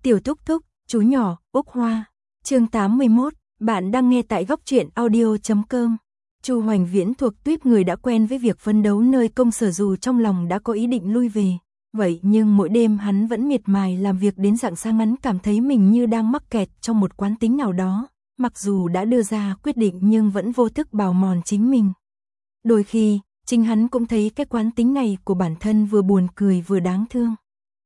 Tiểu Thúc Thúc, chú nhỏ, Úc Hoa. Chương 81, bạn đang nghe tại góc truyện audio.com. Chu Hoành Viễn thuộc tuýp người đã quen với việc phấn đấu nơi công sở dù trong lòng đã có ý định lui về. Vậy nhưng mỗi đêm hắn vẫn miệt mài làm việc đến rạng sáng, hắn cảm thấy mình như đang mắc kẹt trong một quán tính nào đó. Mặc dù đã đưa ra quyết định nhưng vẫn vô thức bào mòn chính mình. Đôi khi, chính hắn cũng thấy cái quán tính này của bản thân vừa buồn cười vừa đáng thương.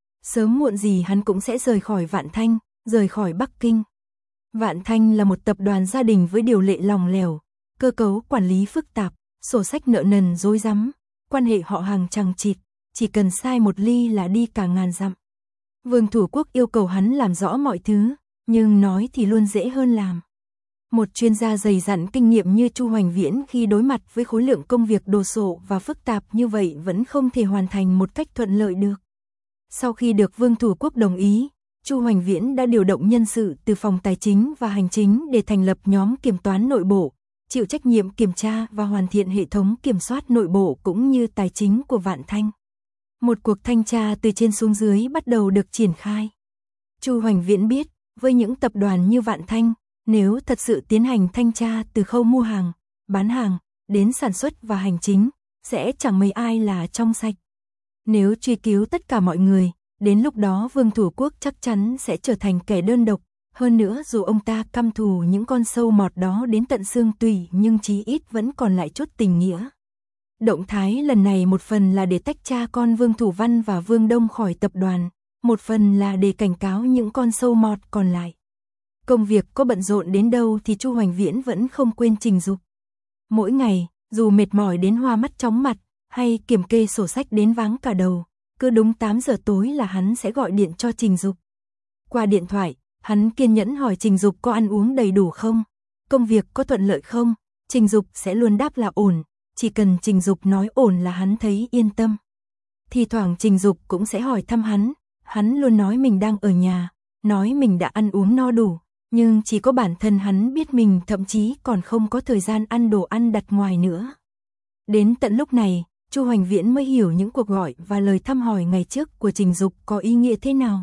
Sớm muộn gì hắn cũng sẽ rời khỏi Vạn Thanh, rời khỏi Bắc Kinh. Vạn Thanh là một tập đoàn gia đình với điều lệ lỏng lẻo, cơ cấu quản lý phức tạp, sổ sách nợ nần rối rắm, quan hệ họ hàng chằng chịt, chỉ cần sai một ly là đi cả ngàn dặm. Vương Thủ Quốc yêu cầu hắn làm rõ mọi thứ, nhưng nói thì luôn dễ hơn làm. Một chuyên gia dày dặn kinh nghiệm như Chu Hoành Viễn khi đối mặt với khối lượng công việc đồ sộ và phức tạp như vậy vẫn không thể hoàn thành một cách thuận lợi được. Sau khi được Vương Thủ Quốc đồng ý, Chu Hoành Viễn đã điều động nhân sự từ phòng tài chính và hành chính để thành lập nhóm kiểm toán nội bộ, chịu trách nhiệm kiểm tra và hoàn thiện hệ thống kiểm soát nội bộ cũng như tài chính của Vạn Thanh. Một cuộc thanh tra từ trên xuống dưới bắt đầu được triển khai. Chu Hoành Viễn biết, với những tập đoàn như Vạn Thanh, nếu thật sự tiến hành thanh tra từ khâu mua hàng, bán hàng, đến sản xuất và hành chính, sẽ chẳng mấy ai là trong sạch. Nếu truy cứu tất cả mọi người, đến lúc đó Vương Thủ Quốc chắc chắn sẽ trở thành kẻ đơn độc. Hơn nữa dù ông ta căm thù những con sâu mọt đó đến tận xương tủy nhưng chí ít vẫn còn lại chút tình nghĩa. Động thái lần này một phần là để tách cha con Vương Thủ Văn và Vương Đông khỏi tập đoàn, một phần là để cảnh cáo những con sâu mọt còn lại. Công việc có bận rộn đến đâu thì Chu Hoành Viễn vẫn không quên Trình Dục. Mỗi ngày, dù mệt mỏi đến hoa mắt chóng mặt, hay kiểm kê sổ sách đến váng cả đầu, cứ đúng 8 giờ tối là hắn sẽ gọi điện cho Trình Dục. Qua điện thoại, hắn kiên nhẫn hỏi Trình Dục có ăn uống đầy đủ không, công việc có thuận lợi không, Trình Dục sẽ luôn đáp là ổn, chỉ cần Trình Dục nói ổn là hắn thấy yên tâm. Thì thoảng Trình Dục cũng sẽ hỏi thăm hắn luôn nói mình đang ở nhà, nói mình đã ăn uống no đủ, nhưng chỉ có bản thân hắn biết mình thậm chí còn không có thời gian ăn đồ ăn đặt ngoài nữa. Đến tận lúc này, Chu Hoành Viễn mới hiểu những cuộc gọi và lời thăm hỏi ngày trước của Trình Dục có ý nghĩa thế nào.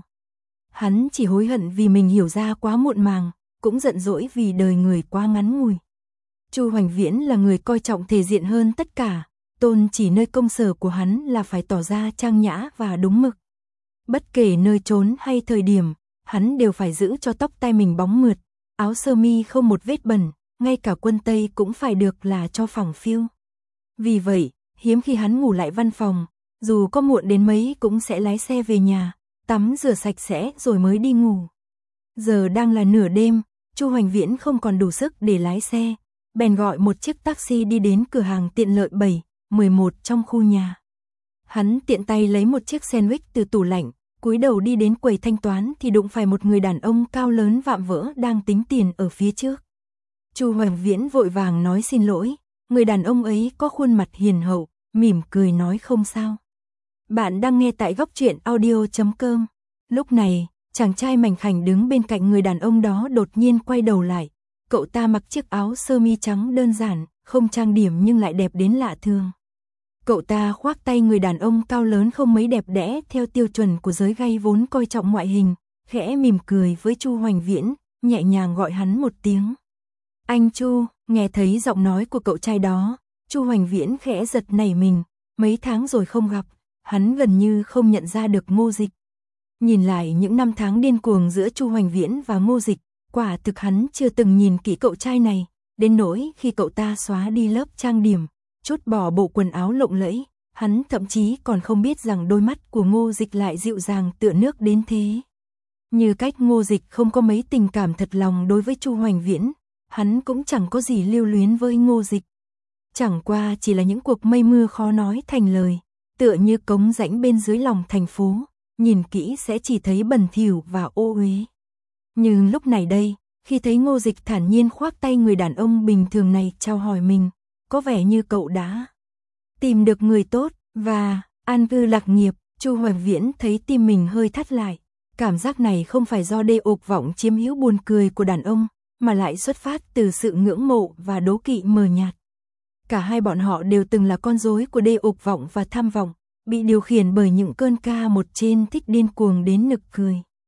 Hắn chỉ hối hận vì mình hiểu ra quá muộn màng, cũng giận dỗi vì đời người quá ngắn ngủi. Chu Hoành Viễn là người coi trọng thể diện hơn tất cả, tôn chỉ nơi công sở của hắn là phải tỏ ra trang nhã và đúng mực. Bất kể nơi trốn hay thời điểm, hắn đều phải giữ cho tóc tai mình bóng mượt, áo sơ mi không một vết bẩn, ngay cả quân tây cũng phải được là cho phẳng phiu. Vì vậy, hiếm khi hắn ngủ lại văn phòng, dù có muộn đến mấy cũng sẽ lái xe về nhà, tắm rửa sạch sẽ rồi mới đi ngủ. Giờ đang là nửa đêm, Chu Hoành Viễn không còn đủ sức để lái xe, bèn gọi một chiếc taxi đi đến cửa hàng tiện lợi 7, 11 trong khu nhà. Hắn tiện tay lấy một chiếc sandwich từ tủ lạnh, cúi đầu đi đến quầy thanh toán thì đụng phải một người đàn ông cao lớn vạm vỡ đang tính tiền ở phía trước. Chu Hoành Viễn vội vàng nói xin lỗi, người đàn ông ấy có khuôn mặt hiền hậu, mỉm cười nói không sao. Bạn đang nghe tại góc truyện audio.com. Lúc này, chàng trai mảnh khảnh đứng bên cạnh người đàn ông đó đột nhiên quay đầu lại. Cậu ta mặc chiếc áo sơ mi trắng đơn giản, không trang điểm nhưng lại đẹp đến lạ thường. Cậu ta khoác tay người đàn ông cao lớn không mấy đẹp đẽ theo tiêu chuẩn của giới gay vốn coi trọng ngoại hình, khẽ mỉm cười với Chu Hoành Viễn, nhẹ nhàng gọi hắn một tiếng. Anh Chu, nghe thấy giọng nói của cậu trai đó, Chu Hoành Viễn khẽ giật nảy mình, mấy tháng rồi không gặp, hắn gần như không nhận ra được Ngô Dịch. Nhìn lại những năm tháng điên cuồng giữa Chu Hoành Viễn và Ngô Dịch, quả thực hắn chưa từng nhìn kỹ cậu trai này, đến nỗi khi cậu ta xóa đi lớp trang điểm, trút bỏ bộ quần áo lộng lẫy, hắn thậm chí còn không biết rằng đôi mắt của Ngô Dịch lại dịu dàng tựa nước đến thế. Như cách Ngô Dịch không có mấy tình cảm thật lòng đối với Chu Hoành Viễn, hắn cũng chẳng có gì lưu luyến với Ngô Dịch. Chẳng qua chỉ là những cuộc mây mưa khó nói thành lời, tựa như cống rãnh bên dưới lòng thành phố, nhìn kỹ sẽ chỉ thấy bẩn thỉu và ô uế. Nhưng lúc này đây, khi thấy Ngô Dịch thản nhiên khoác tay người đàn ông bình thường này chào hỏi mình, có vẻ như cậu đã tìm được người tốt và an cư lạc nghiệp, Chu Hoành Viễn thấy tim mình hơi thắt lại. Cảm giác này không phải do đê ục vọng chiếm hữu buồn cười của đàn ông, mà lại xuất phát từ sự ngưỡng mộ và đố kỵ mờ nhạt. Cả hai bọn họ đều từng là con rối của đê ục vọng và tham vọng, bị điều khiển bởi những cơn ca một trên thích điên cuồng đến nực cười.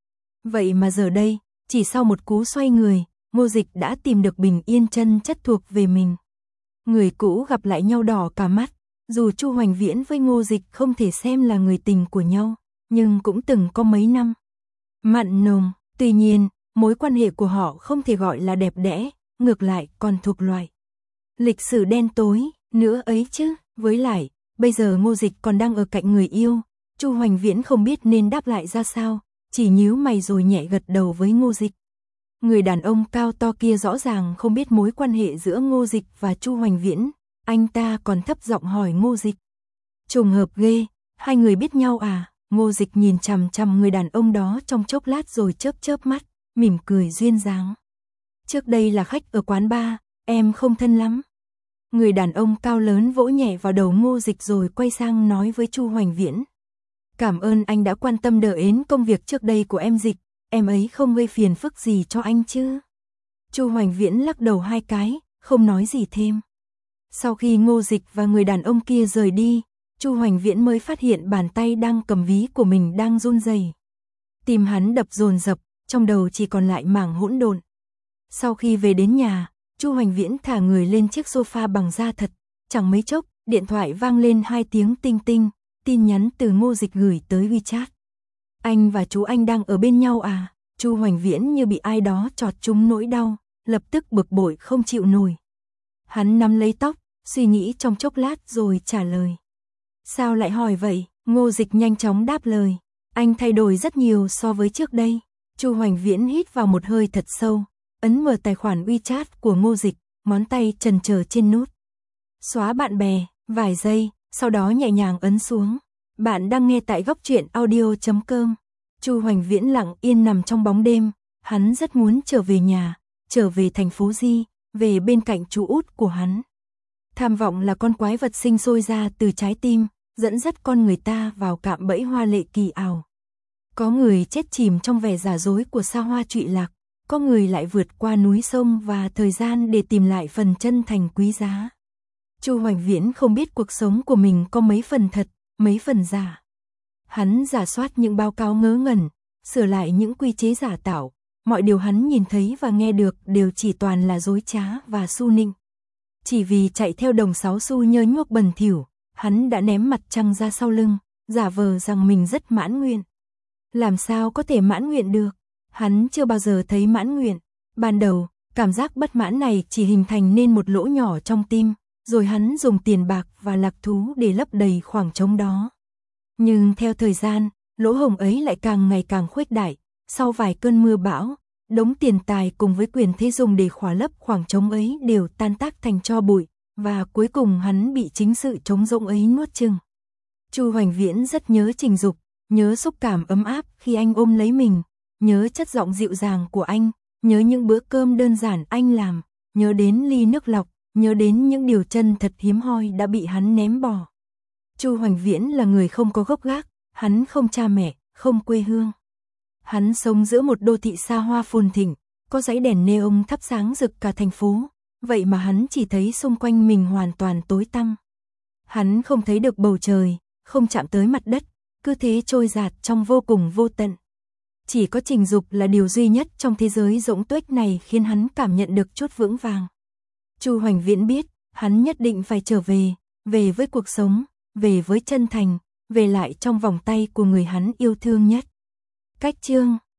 Vậy mà giờ đây, chỉ sau một cú xoay người, Ngô Dịch đã tìm được bình yên chân chất thuộc về mình. Người cũ gặp lại nhau đỏ cả mắt, dù Chu Hoành Viễn với Ngô Dịch không thể xem là người tình của nhau, nhưng cũng từng có mấy năm mặn nồng, tuy nhiên, mối quan hệ của họ không thể gọi là đẹp đẽ, ngược lại còn thuộc loại lịch sử đen tối nữa ấy chứ. Với lại, bây giờ Ngô Dịch còn đang ở cạnh người yêu, Chu Hoành Viễn không biết nên đáp lại ra sao, chỉ nhíu mày rồi nhẹ gật đầu với Ngô Dịch. Người đàn ông cao to kia rõ ràng không biết mối quan hệ giữa Ngô Dịch và Chu Hoành Viễn, anh ta còn thấp giọng hỏi Ngô Dịch. Trùng hợp ghê, hai người biết nhau à? Ngô Dịch nhìn chằm chằm người đàn ông đó trong chốc lát rồi chớp chớp mắt, mỉm cười duyên dáng. Trước đây là khách ở quán bar, em không thân lắm. Người đàn ông cao lớn vỗ nhẹ vào đầu Ngô Dịch rồi quay sang nói với Chu Hoành Viễn. Cảm ơn anh đã quan tâm đỡ ến công việc trước đây của em Dịch, em ấy không gây phiền phức gì cho anh chứ? Chu Hoành Viễn lắc đầu hai cái, không nói gì thêm. Sau khi Ngô Dịch và người đàn ông kia rời đi, Chu Hoành Viễn mới phát hiện bàn tay đang cầm ví của mình đang run rẩy. Tim hắn đập dồn dập, trong đầu chỉ còn lại mảng hỗn độn. Sau khi về đến nhà, Chu Hoành Viễn thả người lên chiếc sofa bằng da thật, chẳng mấy chốc, điện thoại vang lên 2 tiếng tinh tinh, tin nhắn từ Ngô Dịch gửi tới WeChat. Anh và chú anh đang ở bên nhau à? Chu Hoành Viễn như bị ai đó chọt trúng nỗi đau, lập tức bực bội không chịu nổi. Hắn nắm lấy tóc, suy nghĩ trong chốc lát rồi trả lời. Sao lại hỏi vậy? Ngô Dịch nhanh chóng đáp lời. Anh thay đổi rất nhiều so với trước đây. Chu Hoành Viễn hít vào một hơi thật sâu, ấn mở tài khoản WeChat của Ngô Dịch, ngón tay chần chờ trên nút xóa bạn bè, vài giây, sau đó nhẹ nhàng ấn xuống. Bạn đang nghe tại góc truyện audio.com. Chu Hoành Viễn lặng yên nằm trong bóng đêm, hắn rất muốn trở về nhà, trở về thành phố Di, về bên cạnh chú út của hắn. Tham vọng là con quái vật sinh sôi ra từ trái tim, dẫn dắt con người ta vào cạm bẫy hoa lệ kỳ ảo. Có người chết chìm trong vẻ giả dối của xa hoa trụy lạc, có người lại vượt qua núi sông và thời gian để tìm lại phần chân thành quý giá. Chu Hoành Viễn không biết cuộc sống của mình có mấy phần thật, mấy phần giả. Hắn rà soát những báo cáo ngớ ngẩn, sửa lại những quy chế giả tạo, mọi điều hắn nhìn thấy và nghe được đều chỉ toàn là dối trá và su nịnh. Chỉ vì chạy theo đồng 6 xu nhơ nhuốc bẩn thỉu, hắn đã ném mặt trăng ra sau lưng, giả vờ rằng mình rất mãn nguyện. Làm sao có thể mãn nguyện được? Hắn chưa bao giờ thấy mãn nguyện. Ban đầu, cảm giác bất mãn này chỉ hình thành nên một lỗ nhỏ trong tim, rồi hắn dùng tiền bạc và lạc thú để lấp đầy khoảng trống đó. Nhưng theo thời gian, lỗ hổng ấy lại càng ngày càng khuếch đại, sau vài cơn mưa bão, đống tiền tài cùng với quyền thế dùng để khỏa lấp khoảng trống ấy đều tan tác thành tro bụi, và cuối cùng hắn bị chính sự trống rỗng ấy nuốt chửng. Chu Hoành Viễn rất nhớ Trình Dục, nhớ xúc cảm ấm áp khi anh ôm lấy mình, nhớ chất giọng dịu dàng của anh, nhớ những bữa cơm đơn giản anh làm, nhớ đến ly nước lọc, nhớ đến những điều chân thật hiếm hoi đã bị hắn ném bỏ. Chu Hoành Viễn là người không có gốc gác, hắn không cha mẹ, không quê hương. Hắn sống giữa một đô thị xa hoa phồn thịnh, có dãy đèn neon thắp sáng rực cả thành phố, vậy mà hắn chỉ thấy xung quanh mình hoàn toàn tối tăm. Hắn không thấy được bầu trời, không chạm tới mặt đất, cứ thế trôi dạt trong vô cùng vô tận. Chỉ có Trình Dục là điều duy nhất trong thế giới rỗng tuếch này khiến hắn cảm nhận được chút vững vàng. Chu Hoành Viễn biết, hắn nhất định phải trở về, về với cuộc sống, về với chân thành, về lại trong vòng tay của người hắn yêu thương nhất. Cách chương